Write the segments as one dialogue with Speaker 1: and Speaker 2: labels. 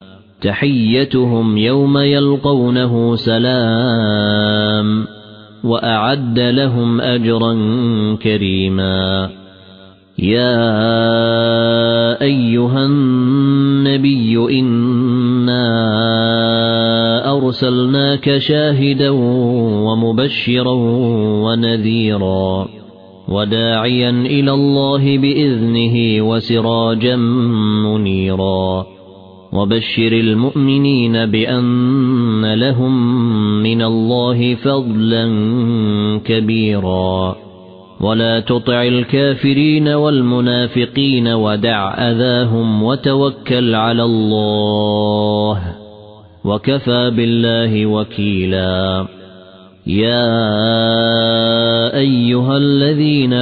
Speaker 1: تحيتهم يوم يلقونه سلام وأعد لهم أجرا كريما يا أيها النبي إنا أرسلناك شاهدا ومبشرا ونذيرا وداعيا إلى الله بإذنه وسراجا منيرا وبشر المؤمنين بأن لهم من الله فضلا كبيرا ولا تطع الكافرين والمنافقين ودع أذاهم وتوكل على الله وكفى بالله وكيلا يا أيها الذين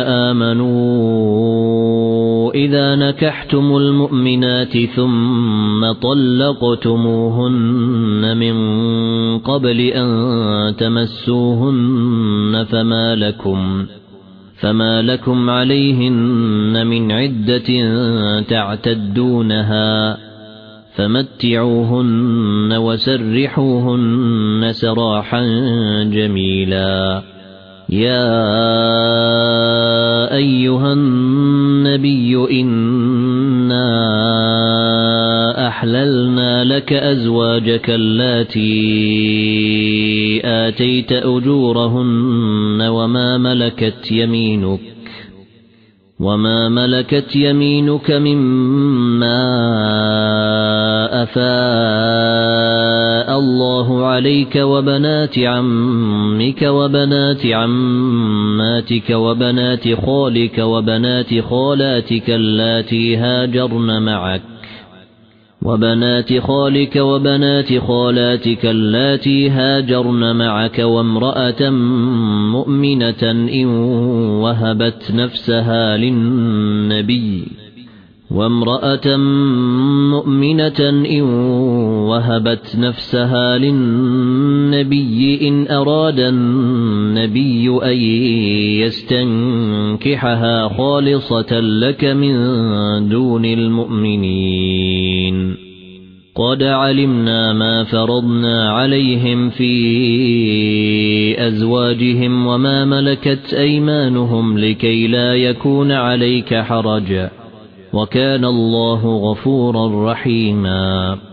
Speaker 1: آمنوا إذا نكحتم المؤمنات ثم طلقتموهن من قبل أن تمسوهن فما لكم عليهن من عدة تعتدونها فمتعوهن وسرحوهن سراحا جميلا يا أيها النبي إنا أحللنا لك أزواجك اللاتي آتيت أجورهن وما ملكت يمينك مما أفاء الله عليك وبنات عمك وبنات عماتك وبنات خالك وبنات خالاتك اللاتي هاجرن معك وامرأة مؤمنة إن وهبت نفسها للنبي إن أراد النبي أن يستنكحها خالصة لك من دون المؤمنين قد علمنا ما فرضنا عليهم في أزواجهم وما ملكت أيمانهم لكي لا يكون عليك حرج وكان الله غفورا رحيما